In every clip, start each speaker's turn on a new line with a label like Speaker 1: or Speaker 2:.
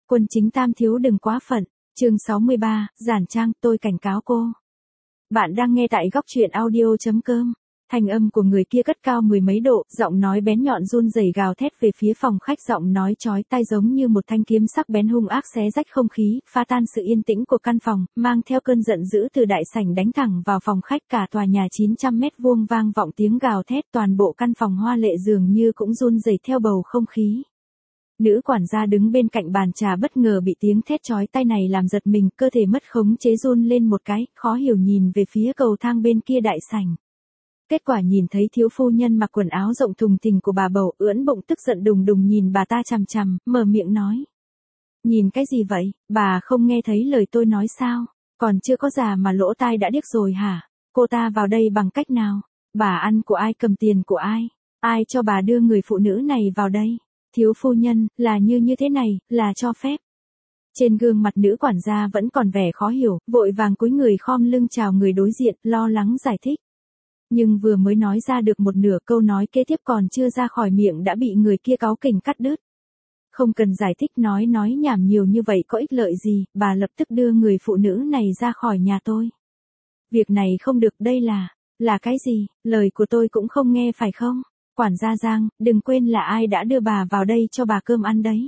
Speaker 1: Quân chính tam thiếu đừng quá phận. Chương 63, Giản Trang, tôi cảnh cáo cô. Bạn đang nghe tại góc truyện audio.com. Thanh âm của người kia cất cao mười mấy độ, giọng nói bén nhọn run rẩy gào thét về phía phòng khách, giọng nói chói tai giống như một thanh kiếm sắc bén hung ác xé rách không khí, phá tan sự yên tĩnh của căn phòng, mang theo cơn giận dữ từ đại sảnh đánh thẳng vào phòng khách. Cả tòa nhà 900 mét vuông vang vọng tiếng gào thét, toàn bộ căn phòng hoa lệ dường như cũng run rẩy theo bầu không khí. Nữ quản gia đứng bên cạnh bàn trà bất ngờ bị tiếng thét chói tai này làm giật mình, cơ thể mất khống chế run lên một cái, khó hiểu nhìn về phía cầu thang bên kia đại sảnh. Kết quả nhìn thấy thiếu phu nhân mặc quần áo rộng thùng thình của bà bầu, ưỡn bụng tức giận đùng đùng nhìn bà ta chằm chằm, mở miệng nói. Nhìn cái gì vậy, bà không nghe thấy lời tôi nói sao, còn chưa có già mà lỗ tai đã điếc rồi hả? Cô ta vào đây bằng cách nào? Bà ăn của ai, cầm tiền của ai? Ai cho bà đưa người phụ nữ này vào đây? Thiếu phu nhân, là như thế này, là cho phép. Trên gương mặt nữ quản gia vẫn còn vẻ khó hiểu, vội vàng cúi người khom lưng chào người đối diện, lo lắng giải thích. Nhưng vừa mới nói ra được một nửa câu nói kế tiếp còn chưa ra khỏi miệng đã bị người kia cáu kỉnh cắt đứt. Không cần giải thích, nói nhảm nhiều như vậy có ích lợi gì, bà lập tức đưa người phụ nữ này ra khỏi nhà tôi. Việc này không được, đây là cái gì, lời của tôi cũng không nghe phải không? Quản gia Giang, đừng quên là ai đã đưa bà vào đây cho bà cơm ăn đấy.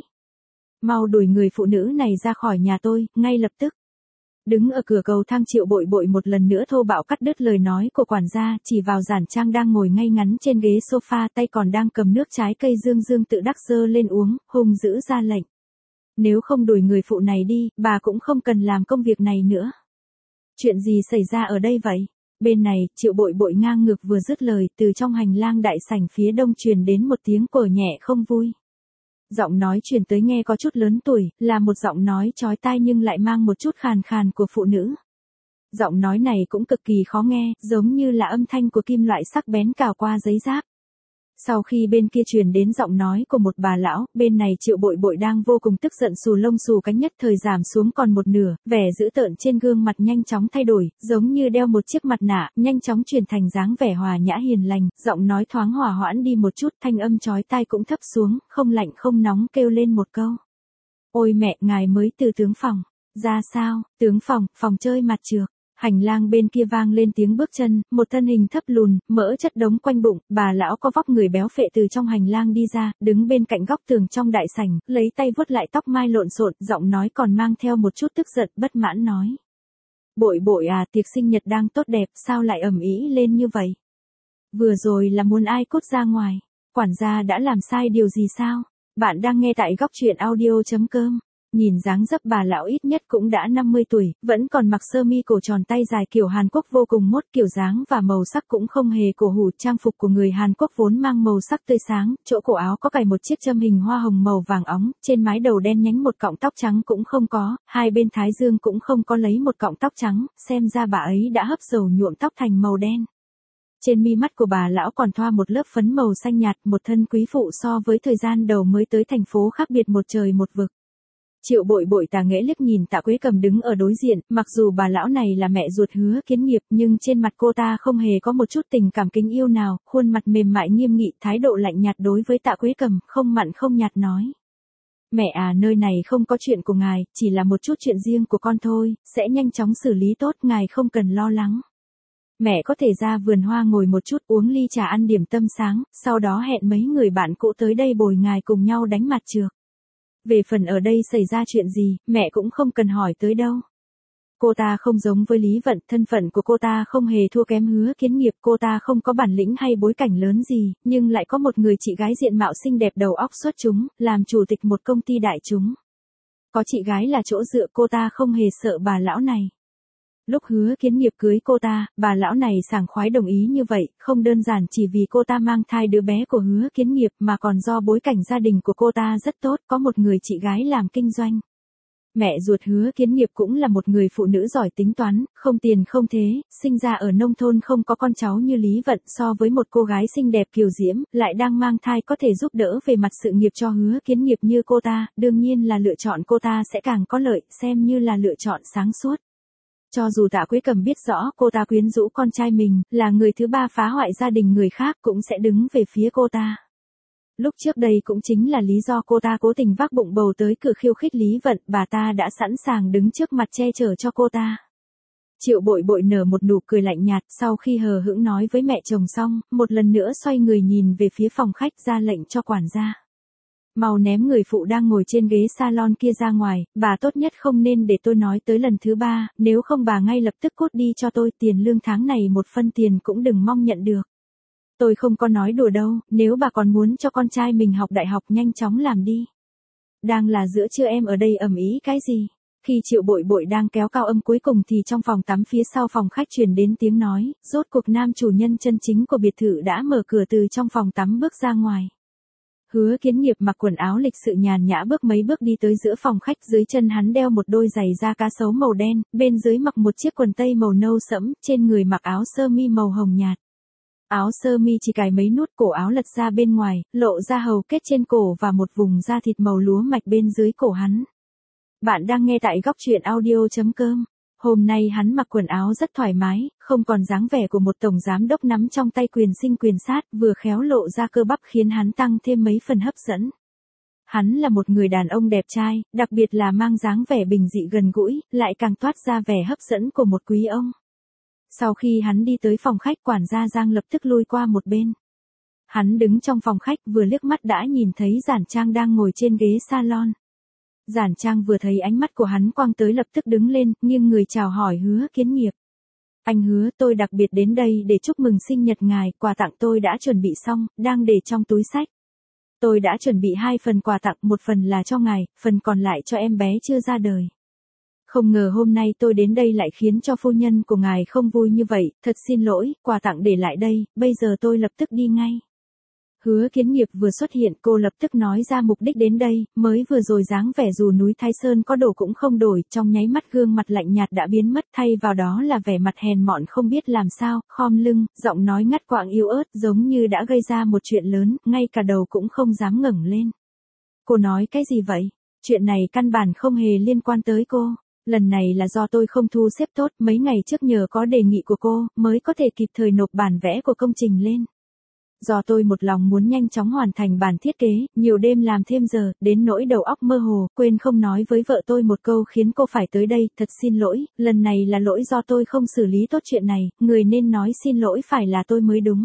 Speaker 1: Mau đuổi người phụ nữ này ra khỏi nhà tôi, ngay lập tức. Đứng ở cửa cầu thang Triệu Bội Bội một lần nữa thô bạo cắt đứt lời nói của quản gia, chỉ vào Giản Trang đang ngồi ngay ngắn trên ghế sofa, tay còn đang cầm nước trái cây dương tự đắc dơ lên uống, hung dữ ra lệnh. Nếu không đuổi người phụ này đi, bà cũng không cần làm công việc này nữa. Chuyện gì xảy ra ở đây vậy? Bên này, Triệu Bội Bội ngang ngược vừa dứt lời, từ trong hành lang đại sảnh phía đông truyền đến một tiếng cờ nhẹ không vui. Giọng nói truyền tới nghe có chút lớn tuổi, là một giọng nói chói tai nhưng lại mang một chút khàn khàn của phụ nữ. Giọng nói này cũng cực kỳ khó nghe, giống như là âm thanh của kim loại sắc bén cào qua giấy giáp. Sau khi bên kia truyền đến giọng nói của một bà lão, bên này Triệu Bội Bội đang vô cùng tức giận, xù lông xù cánh nhất thời giảm xuống còn một nửa, vẻ dữ tợn trên gương mặt nhanh chóng thay đổi, giống như đeo một chiếc mặt nạ, nhanh chóng chuyển thành dáng vẻ hòa nhã hiền lành, giọng nói thoáng hòa hoãn đi một chút, thanh âm chói tai cũng thấp xuống, không lạnh không nóng kêu lên một câu. Ôi mẹ, ngài mới từ tướng phòng ra sao? Tướng phòng chơi mặt trược. Hành lang bên kia vang lên tiếng bước chân, một thân hình thấp lùn, mỡ chất đống quanh bụng, bà lão có vóc người béo phệ từ trong hành lang đi ra, đứng bên cạnh góc tường trong đại sảnh, lấy tay vuốt lại tóc mai lộn xộn, giọng nói còn mang theo một chút tức giận, bất mãn nói. Bội Bội à, tiệc sinh nhật đang tốt đẹp, sao lại ầm ĩ lên như vậy? Vừa rồi là muốn ai cút ra ngoài? Quản gia đã làm sai điều gì sao? Bạn đang nghe tại góc truyện audio.com. Nhìn dáng dấp bà lão ít nhất cũng đã 50 tuổi, vẫn còn mặc sơ mi cổ tròn tay dài kiểu Hàn Quốc vô cùng mốt, kiểu dáng và màu sắc cũng không hề cổ hủ. Trang phục của người Hàn Quốc vốn mang màu sắc tươi sáng, chỗ cổ áo có cài một chiếc châm hình hoa hồng màu vàng óng, trên mái đầu đen nhánh một cọng tóc trắng cũng không có, hai bên thái dương cũng không có lấy một cọng tóc trắng, xem ra bà ấy đã hấp dầu nhuộm tóc thành màu đen. Trên mi mắt của bà lão còn thoa một lớp phấn màu xanh nhạt, một thân quý phụ so với thời gian đầu mới tới thành phố khác biệt một trời một vực. Triệu Bội Bội tà nghễ liếc nhìn Tạ Quế Cầm đứng ở đối diện, mặc dù bà lão này là mẹ ruột Hứa Kiến Nghiệp nhưng trên mặt cô ta không hề có một chút tình cảm kính yêu nào, khuôn mặt mềm mại nghiêm nghị, thái độ lạnh nhạt đối với Tạ Quế Cầm, không mặn không nhạt nói. Mẹ à, nơi này không có chuyện của ngài, chỉ là một chút chuyện riêng của con thôi, sẽ nhanh chóng xử lý tốt, ngài không cần lo lắng. Mẹ có thể ra vườn hoa ngồi một chút, uống ly trà, ăn điểm tâm sáng, sau đó hẹn mấy người bạn cũ tới đây bồi ngài cùng nhau đánh mặt trược. Về phần ở đây xảy ra chuyện gì, mẹ cũng không cần hỏi tới đâu. Cô ta không giống với Lý Vận, thân phận của cô ta không hề thua kém Hứa Kiến Nghiệp, cô ta không có bản lĩnh hay bối cảnh lớn gì, nhưng lại có một người chị gái diện mạo xinh đẹp, đầu óc xuất chúng, làm chủ tịch một công ty đại chúng. Có chị gái là chỗ dựa, cô ta không hề sợ bà lão này. Lúc Hứa Kiến Nghiệp cưới cô ta, bà lão này sảng khoái đồng ý như vậy, không đơn giản chỉ vì cô ta mang thai đứa bé của Hứa Kiến Nghiệp mà còn do bối cảnh gia đình của cô ta rất tốt, có một người chị gái làm kinh doanh. Mẹ ruột Hứa Kiến Nghiệp cũng là một người phụ nữ giỏi tính toán, không tiền không thế, sinh ra ở nông thôn không có con cháu như Lý Vận, so với một cô gái xinh đẹp kiều diễm, lại đang mang thai có thể giúp đỡ về mặt sự nghiệp cho Hứa Kiến Nghiệp như cô ta, đương nhiên là lựa chọn cô ta sẽ càng có lợi, xem như là lựa chọn sáng suốt. Cho dù Tạ Quế Cầm biết rõ cô ta quyến rũ con trai mình, là người thứ ba phá hoại gia đình người khác cũng sẽ đứng về phía cô ta. Lúc trước đây cũng chính là lý do cô ta cố tình vác bụng bầu tới cửa khiêu khích Lý Vận, bà ta đã sẵn sàng đứng trước mặt che chở cho cô ta. Triệu Bội Bội nở một nụ cười lạnh nhạt, sau khi hờ hững nói với mẹ chồng xong, một lần nữa xoay người nhìn về phía phòng khách ra lệnh cho quản gia. Mau ném người phụ đang ngồi trên ghế salon kia ra ngoài, bà tốt nhất không nên để tôi nói tới lần thứ 3, nếu không bà ngay lập tức cút đi cho tôi, tiền lương tháng này một phân tiền cũng đừng mong nhận được. Tôi không có nói đùa đâu, nếu bà còn muốn cho con trai mình học đại học nhanh chóng làm đi. Đang là giữa trưa em ở đây ầm ĩ cái gì? Khi Triệu Bội Bội đang kéo cao âm cuối cùng thì trong phòng tắm phía sau phòng khách truyền đến tiếng nói, rốt cuộc nam chủ nhân chân chính của biệt thự đã mở cửa từ trong phòng tắm bước ra ngoài. Hứa Kiến Nghiệp mặc quần áo lịch sự nhàn nhã bước mấy bước đi tới giữa phòng khách, dưới chân hắn đeo một đôi giày da cá sấu màu đen, bên dưới mặc một chiếc quần tây màu nâu sẫm, trên người mặc áo sơ mi màu hồng nhạt. Áo sơ mi chỉ cài mấy nút, cổ áo lật ra bên ngoài, lộ ra hầu kết trên cổ và một vùng da thịt màu lúa mạch bên dưới cổ hắn. Bạn đang nghe tại góc truyện audio.com. Hôm nay hắn mặc quần áo rất thoải mái, không còn dáng vẻ của một tổng giám đốc nắm trong tay quyền sinh quyền sát, vừa khéo lộ ra cơ bắp khiến hắn tăng thêm mấy phần hấp dẫn. Hắn là một người đàn ông đẹp trai, đặc biệt là mang dáng vẻ bình dị gần gũi, lại càng toát ra vẻ hấp dẫn của một quý ông. Sau khi hắn đi tới phòng khách, quản gia Giang lập tức lui qua một bên. Hắn đứng trong phòng khách vừa liếc mắt đã nhìn thấy Giản Trang đang ngồi trên ghế salon. Giản Trang vừa thấy ánh mắt của hắn quang tới lập tức đứng lên, nghiêng người chào hỏi Hứa Kiến Nghiệp. Anh Hứa, tôi đặc biệt đến đây để chúc mừng sinh nhật ngài, quà tặng tôi đã chuẩn bị xong, đang để trong túi xách. Tôi đã chuẩn bị 2 phần quà tặng, một phần là cho ngài, phần còn lại cho em bé chưa ra đời. Không ngờ hôm nay tôi đến đây lại khiến cho phu nhân của ngài không vui như vậy, thật xin lỗi, quà tặng để lại đây, bây giờ tôi lập tức đi ngay. Hứa Kiến Nghiệp vừa xuất hiện, cô lập tức nói ra mục đích đến đây, mới vừa rồi dáng vẻ dù núi Thái Sơn có đổ cũng không đổi, trong nháy mắt gương mặt lạnh nhạt đã biến mất, thay vào đó là vẻ mặt hèn mọn không biết làm sao, khom lưng, giọng nói ngắt quãng yếu ớt giống như đã gây ra một chuyện lớn, ngay cả đầu cũng không dám ngẩng lên. Cô nói cái gì vậy? Chuyện này căn bản không hề liên quan tới cô. Lần này là do tôi không thu xếp tốt, mấy ngày trước nhờ có đề nghị của cô, mới có thể kịp thời nộp bản vẽ của công trình lên. Do tôi một lòng muốn nhanh chóng hoàn thành bản thiết kế, nhiều đêm làm thêm giờ, đến nỗi đầu óc mơ hồ, quên không nói với vợ tôi một câu khiến cô phải tới đây, thật xin lỗi, lần này là lỗi do tôi không xử lý tốt chuyện này, người nên nói xin lỗi phải là tôi mới đúng.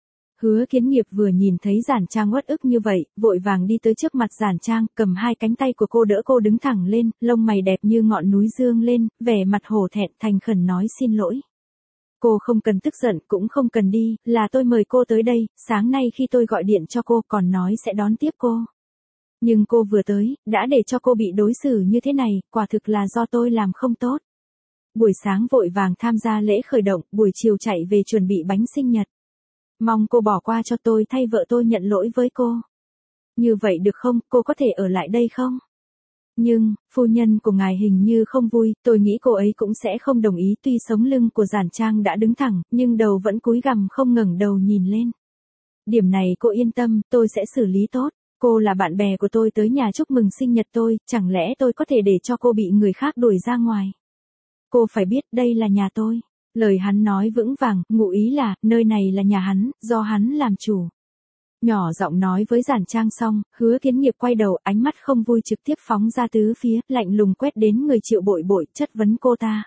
Speaker 1: Hứa Kiến Nghiệp vừa nhìn thấy Giản Trang uất ức như vậy, vội vàng đi tới trước mặt Giản Trang, cầm hai cánh tay của cô đỡ cô đứng thẳng lên, lông mày đẹp như ngọn núi dương lên, vẻ mặt hổ thẹn thành khẩn nói xin lỗi. Cô không cần tức giận, cũng không cần đi, là tôi mời cô tới đây, sáng nay khi tôi gọi điện cho cô còn nói sẽ đón tiếp cô. Nhưng cô vừa tới, đã để cho cô bị đối xử như thế này, quả thực là do tôi làm không tốt. Buổi sáng vội vàng tham gia lễ khởi động, buổi chiều chạy về chuẩn bị bánh sinh nhật. Mong cô bỏ qua cho tôi, thay vợ tôi nhận lỗi với cô. Như vậy được không, cô có thể ở lại đây không? Nhưng, phu nhân của ngài hình như không vui, tôi nghĩ cô ấy cũng sẽ không đồng ý, tuy sống lưng của Giản Trang đã đứng thẳng, nhưng đầu vẫn cúi gằm không ngẩng đầu nhìn lên. Điểm này cô yên tâm, tôi sẽ xử lý tốt. Cô là bạn bè của tôi tới nhà chúc mừng sinh nhật tôi, chẳng lẽ tôi có thể để cho cô bị người khác đuổi ra ngoài? Cô phải biết đây là nhà tôi. Lời hắn nói vững vàng, ngụ ý là, nơi này là nhà hắn, do hắn làm chủ. Nhỏ giọng nói với Giản Trang xong, Hứa Kiến Nghiệp quay đầu, ánh mắt không vui trực tiếp phóng ra tứ phía, lạnh lùng quét đến người Triệu Bội Bội, chất vấn cô ta.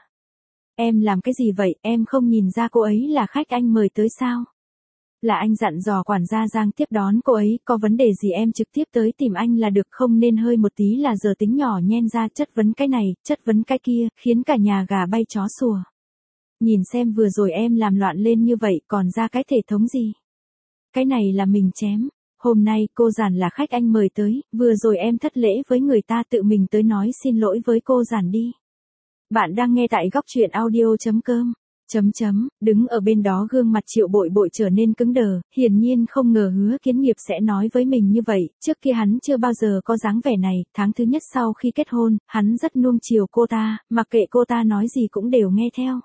Speaker 1: Em làm cái gì vậy, em không nhìn ra cô ấy là khách anh mời tới sao? Là anh dặn dò quản gia Giang tiếp đón cô ấy, có vấn đề gì em trực tiếp tới tìm anh là được, không nên hơi một tí là giờ tính nhỏ nhen ra chất vấn cái này, chất vấn cái kia, khiến cả nhà gà bay chó sủa. Nhìn xem vừa rồi em làm loạn lên như vậy, còn ra cái thể thống gì? Cái này là mình chém. Hôm nay cô Giản là khách anh mời tới, vừa rồi em thất lễ với người ta, tự mình tới nói xin lỗi với cô Giản đi. Bạn đang nghe tại góc truyện audio.com. Đứng ở bên đó gương mặt Triệu Bội Bội trở nên cứng đờ, hiển nhiên không ngờ Hứa Kiến Nghiệp sẽ nói với mình như vậy, trước kia hắn chưa bao giờ có dáng vẻ này, tháng thứ nhất sau khi kết hôn, hắn rất nuông chiều cô ta, mặc kệ cô ta nói gì cũng đều nghe theo.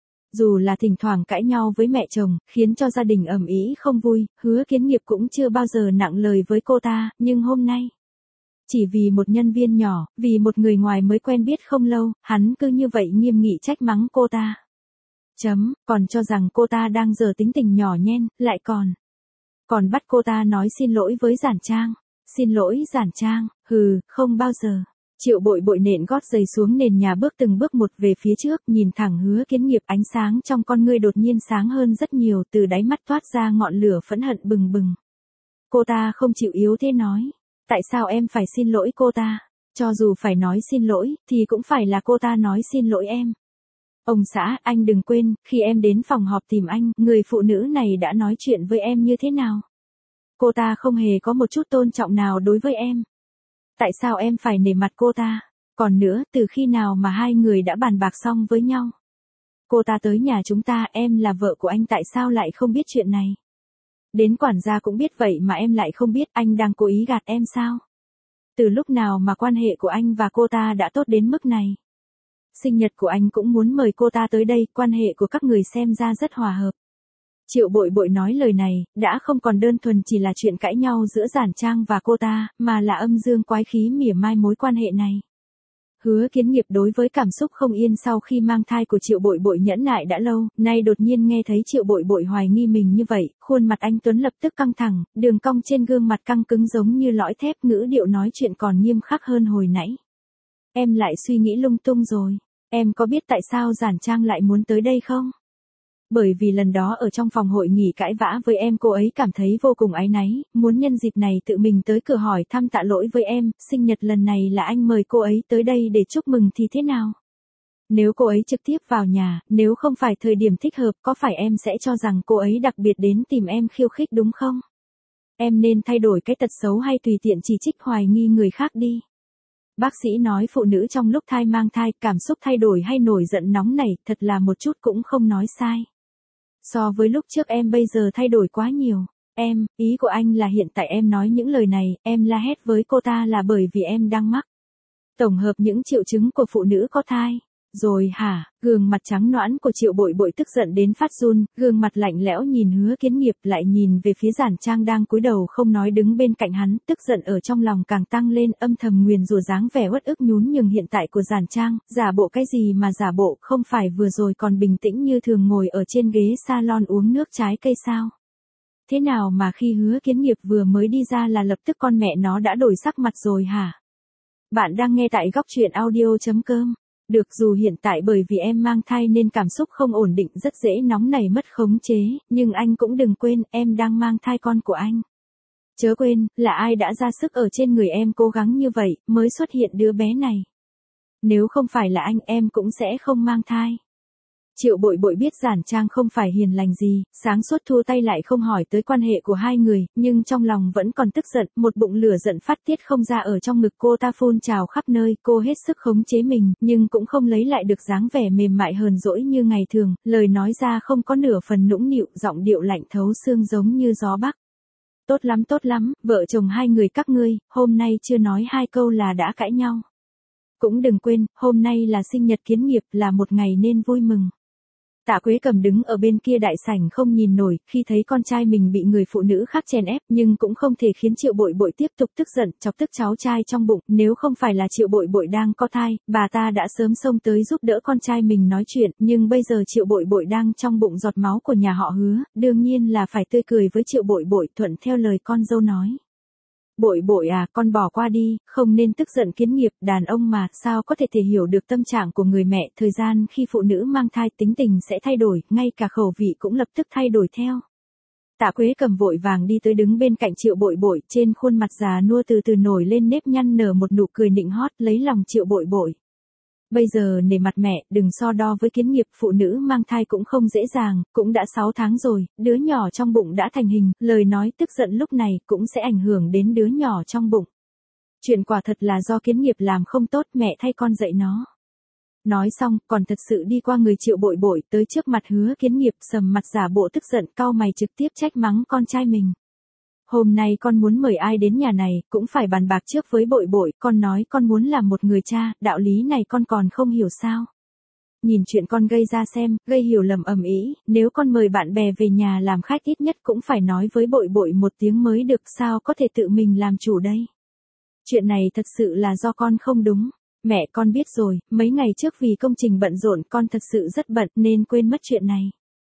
Speaker 1: Dù là thỉnh thoảng cãi nhau với mẹ chồng, khiến cho gia đình ầm ĩ không vui, Hứa Kiến Nghiệp cũng chưa bao giờ nặng lời với cô ta, nhưng hôm nay, chỉ vì một nhân viên nhỏ, vì một người ngoài mới quen biết không lâu, hắn cứ như vậy nghiêm nghị trách mắng cô ta. Còn cho rằng cô ta đang giở tính tình nhỏ nhen, lại còn Còn bắt cô ta nói xin lỗi với Giản Trang. Xin lỗi Giản Trang, không bao giờ. Triệu Bội Bội nện gót giày xuống nền nhà bước từng bước một về phía trước, nhìn thẳng Hứa Kiến Nghiệp, ánh sáng trong con ngươi đột nhiên sáng hơn rất nhiều, từ đáy mắt toát ra ngọn lửa phẫn hận bừng bừng. Cô ta không chịu yếu thế nói, tại sao em phải xin lỗi cô ta? Cho dù phải nói xin lỗi, thì cũng phải là cô ta nói xin lỗi em. Ông xã, anh đừng quên, khi em đến phòng họp tìm anh, người phụ nữ này đã nói chuyện với em như thế nào? Cô ta không hề có một chút tôn trọng nào đối với em. Tại sao em phải nể mặt cô ta? Còn nữa, từ khi nào mà hai người đã bàn bạc xong với nhau? Cô ta tới nhà chúng ta, em là vợ của anh, tại sao lại không biết chuyện này? Đến quản gia cũng biết vậy mà em lại không biết, anh đang cố ý gạt em sao? Từ lúc nào mà quan hệ của anh và cô ta đã tốt đến mức này? Sinh nhật của anh cũng muốn mời cô ta tới đây, quan hệ của các người xem ra rất hòa hợp. Triệu Bội Bội nói lời này, đã không còn đơn thuần chỉ là chuyện cãi nhau giữa Giản Trang và cô ta, mà là âm dương quái khí mỉa mai mối quan hệ này. Hứa Kiến Nghiệp đối với cảm xúc không yên sau khi mang thai của Triệu Bội Bội nhẫn nại đã lâu, nay đột nhiên nghe thấy Triệu Bội Bội hoài nghi mình như vậy, khuôn mặt anh tuấn lập tức căng thẳng, đường cong trên gương mặt căng cứng giống như lõi thép, ngữ điệu nói chuyện còn nghiêm khắc hơn hồi nãy. Em lại suy nghĩ lung tung rồi, em có biết tại sao Giản Trang lại muốn tới đây không? Bởi vì lần đó ở trong phòng hội nghị cãi vã với em, cô ấy cảm thấy vô cùng áy náy, muốn nhân dịp này tự mình tới cửa hỏi thăm tạ lỗi với em, sinh nhật lần này là anh mời cô ấy tới đây để chúc mừng thì thế nào? Nếu cô ấy trực tiếp vào nhà, nếu không phải thời điểm thích hợp, có phải em sẽ cho rằng cô ấy đặc biệt đến tìm em khiêu khích đúng không? Em nên thay đổi cái tật xấu hay tùy tiện chỉ trích hoài nghi người khác đi. Bác sĩ nói phụ nữ trong lúc mang thai, cảm xúc thay đổi hay nổi giận nóng nảy, thật là một chút cũng không nói sai. So với lúc trước em bây giờ thay đổi quá nhiều. Ý của anh là hiện tại em nói những lời này, em la hét với cô ta là bởi vì em đang mắc tổng hợp những triệu chứng của phụ nữ có thai. Rồi hả? Gương mặt trắng nõn của Triệu Bội Bội tức giận đến phát run, gương mặt lạnh lẽo nhìn Hứa Kiến Nghiệp, lại nhìn về phía Giản Trang đang cúi đầu không nói đứng bên cạnh hắn, tức giận ở trong lòng càng tăng lên, âm thầm nguyền rủa dáng vẻ uất ức nhún nhường hiện tại của Giản Trang, giả bộ cái gì mà giả bộ, không phải vừa rồi còn bình tĩnh như thường ngồi ở trên ghế salon uống nước trái cây sao? Thế nào mà khi Hứa Kiến Nghiệp vừa mới đi ra là lập tức con mẹ nó đã đổi sắc mặt rồi hả? Bạn đang nghe tại góc truyện audio.com. Được, dù hiện tại bởi vì em mang thai nên cảm xúc không ổn định, rất dễ nóng nảy mất khống chế, nhưng anh cũng đừng quên, em đang mang thai con của anh. Chớ quên, là ai đã ra sức ở trên người em cố gắng như vậy, mới xuất hiện đứa bé này. Nếu không phải là anh, em cũng sẽ không mang thai. Triệu Bội Bội biết Giản Trang không phải hiền lành gì, sáng suốt thua tay lại không hỏi tới quan hệ của hai người, nhưng trong lòng vẫn còn tức giận, một bụng lửa giận phát tiết không ra ở trong ngực cô ta phun trào khắp nơi, cô hết sức khống chế mình, nhưng cũng không lấy lại được dáng vẻ mềm mại hờn dỗi như ngày thường, lời nói ra không có nửa phần nũng nịu, giọng điệu lạnh thấu xương giống như gió bắc. Tốt lắm, vợ chồng hai người các ngươi, hôm nay chưa nói hai câu là đã cãi nhau. Cũng đừng quên, hôm nay là sinh nhật Kiến Nghiệp, là một ngày nên vui mừng. Tạ Quế Cầm đứng ở bên kia đại sảnh không nhìn nổi, khi thấy con trai mình bị người phụ nữ khác chèn ép, nhưng cũng không thể khiến Triệu Bội Bội tiếp tục tức giận, chọc tức cháu trai trong bụng, nếu không phải là Triệu Bội Bội đang có thai, bà ta đã sớm xông tới giúp đỡ con trai mình nói chuyện, nhưng bây giờ Triệu Bội Bội đang trong bụng giọt máu của nhà họ Hứa, đương nhiên là phải tươi cười với Triệu Bội Bội, thuận theo lời con dâu nói. Bội Bội à, con bỏ qua đi, không nên tức giận. Kiến Nghiệp, đàn ông mà, sao có thể hiểu được tâm trạng của người mẹ, thời gian khi phụ nữ mang thai tính tình sẽ thay đổi, ngay cả khẩu vị cũng lập tức thay đổi theo. Tạ Quế Cầm vội vàng đi tới đứng bên cạnh Triệu Bội Bội, trên khuôn mặt già nua từ từ nổi lên nếp nhăn, nở một nụ cười nịnh hót, lấy lòng Triệu Bội Bội. Bây giờ nể mặt mẹ, đừng so đo với Kiến Nghiệp, phụ nữ mang thai cũng không dễ dàng, cũng đã 6 tháng rồi, đứa nhỏ trong bụng đã thành hình, lời nói tức giận lúc này cũng sẽ ảnh hưởng đến đứa nhỏ trong bụng. Chuyện quả thật là do Kiến Nghiệp làm không tốt, mẹ thay con dạy nó. Nói xong, còn thật sự đi qua người Triệu Bội Bội, tới trước mặt Hứa Kiến Nghiệp, sầm mặt giả bộ tức giận, cau mày trực tiếp trách mắng con trai mình. Hôm nay con muốn mời ai đến nhà này, cũng phải bàn bạc trước với Bội Bội, con nói con muốn làm một người cha, đạo lý này con còn không hiểu sao? Nhìn chuyện con gây ra xem, gây hiểu lầm ầm ĩ, nếu con mời bạn bè về nhà làm khách ít nhất cũng phải nói với Bội Bội một tiếng mới được, sao có thể tự mình làm chủ đây? Chuyện này thật sự là do con không đúng. Mẹ, con biết rồi, mấy ngày trước vì công trình bận rộn, con thật sự rất bận nên quên mất chuyện này.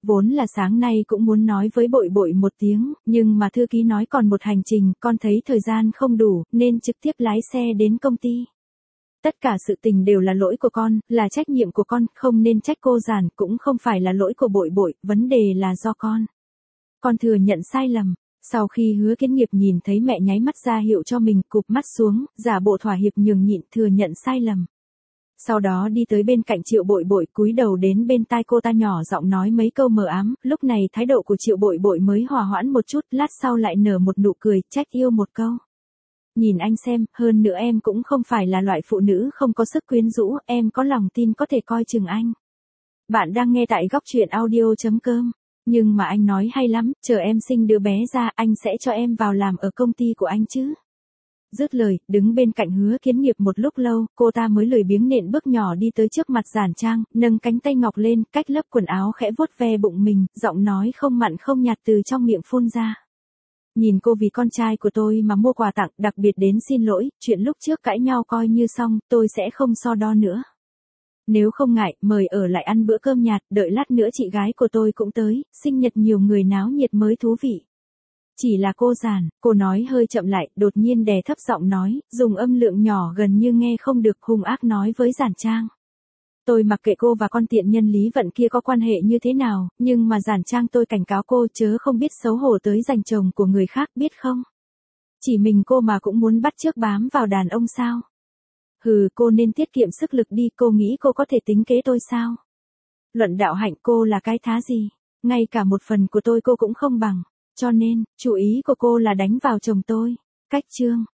Speaker 1: Vốn là sáng nay cũng muốn nói với Bội Bội một tiếng, nhưng mà thư ký nói còn một hành trình, con thấy thời gian không đủ, nên trực tiếp lái xe đến công ty. Tất cả sự tình đều là lỗi của con, là trách nhiệm của con, không nên trách cô Giản, cũng không phải là lỗi của Bội Bội, vấn đề là do con. Con thừa nhận sai lầm. Sau khi Hứa Kiến Nghiệp nhìn thấy mẹ nháy mắt ra hiệu cho mình, cụp mắt xuống, giả bộ thỏa hiệp nhường nhịn, thừa nhận sai lầm. Sau đó đi tới bên cạnh Triệu Bội Bội, cúi đầu đến bên tai cô ta nhỏ giọng nói mấy câu mờ ám, lúc này thái độ của Triệu Bội Bội mới hòa hoãn một chút, lát sau lại nở một nụ cười, trách yêu một câu. Nhìn anh xem, hơn nữa em cũng không phải là loại phụ nữ không có sức quyến rũ, em có lòng tin có thể coi chừng anh. Bạn đang nghe tại góc truyện audio.com. Nhưng mà anh nói hay lắm, chờ em sinh đứa bé ra, anh sẽ cho em vào làm ở công ty của anh chứ. Dứt lời, đứng bên cạnh Hứa Kiến Nghiệp một lúc lâu, cô ta mới lười biếng nện bước nhỏ đi tới trước mặt Giản Trang, nâng cánh tay ngọc lên, cách lớp quần áo khẽ vuốt ve bụng mình, giọng nói không mặn không nhạt từ trong miệng phun ra. Nhìn cô vì con trai của tôi mà mua quà tặng, đặc biệt đến xin lỗi, chuyện lúc trước cãi nhau coi như xong, tôi sẽ không so đo nữa. Nếu không ngại, mời ở lại ăn bữa cơm nhạt, đợi lát nữa chị gái của tôi cũng tới, sinh nhật nhiều người náo nhiệt mới thú vị. Chỉ là cô Giản, cô nói hơi chậm lại, đột nhiên đè thấp giọng nói, dùng âm lượng nhỏ gần như nghe không được, hung ác nói với Giản Trang. Tôi mặc kệ cô và con tiện nhân Lý Vận kia có quan hệ như thế nào, nhưng mà Giản Trang tôi cảnh cáo cô chớ không biết xấu hổ tới giành chồng của người khác, biết không? Chỉ mình cô mà cũng muốn bắt chước bám vào đàn ông sao? Hừ, cô nên tiết kiệm sức lực đi, cô nghĩ cô có thể tính kế tôi sao? Luận đạo hạnh cô là cái thá gì? Ngay cả một phần của tôi cô cũng không bằng. Cho nên, chủ ý của cô là đánh vào chồng tôi. Cách chương.